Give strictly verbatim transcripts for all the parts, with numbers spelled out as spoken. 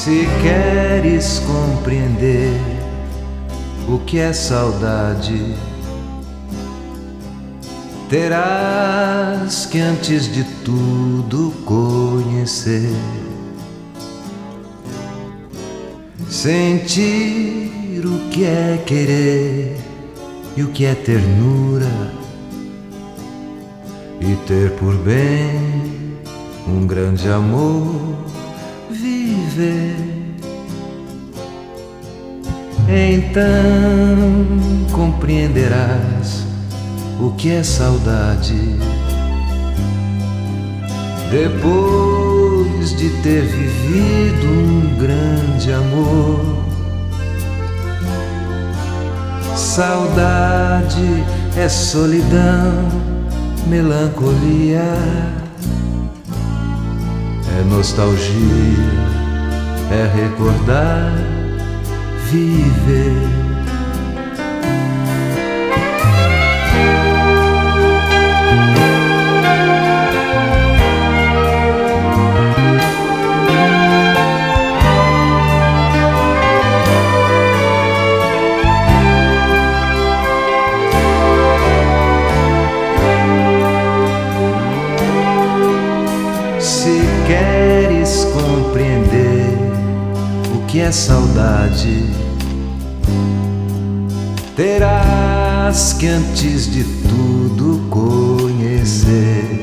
Se queres compreender o que é saudade, terás que antes de tudo conhecer, sentir o que é querer e o que é ternura, e ter por bem um grande amor viver. Então compreenderás o que é saudade, depois de ter vivido um grande amor. Saudade é solidão, melancolia, é nostalgia, é recordar, viver. Se queres compreender o que é saudade, terás que antes de tudo conhecer,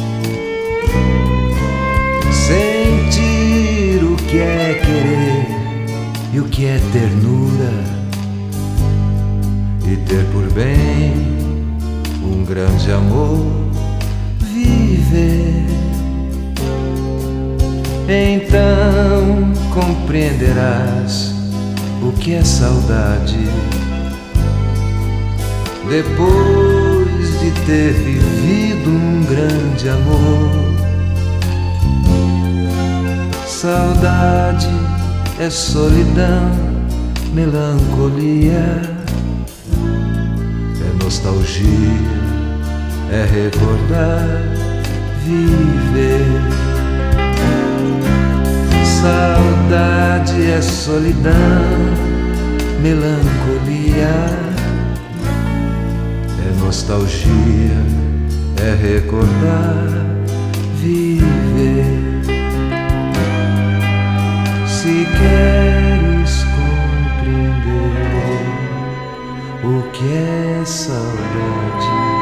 sentir o que é querer e o que é ternura, e ter por bem um grande amor viver. Então compreenderás o que é saudade, depois de ter vivido um grande amor. Saudade é solidão, melancolia, é nostalgia, é recordar, viver. Saudade é solidão, melancolia, é nostalgia, é recordar, viver. Se queres compreender o que é saudade,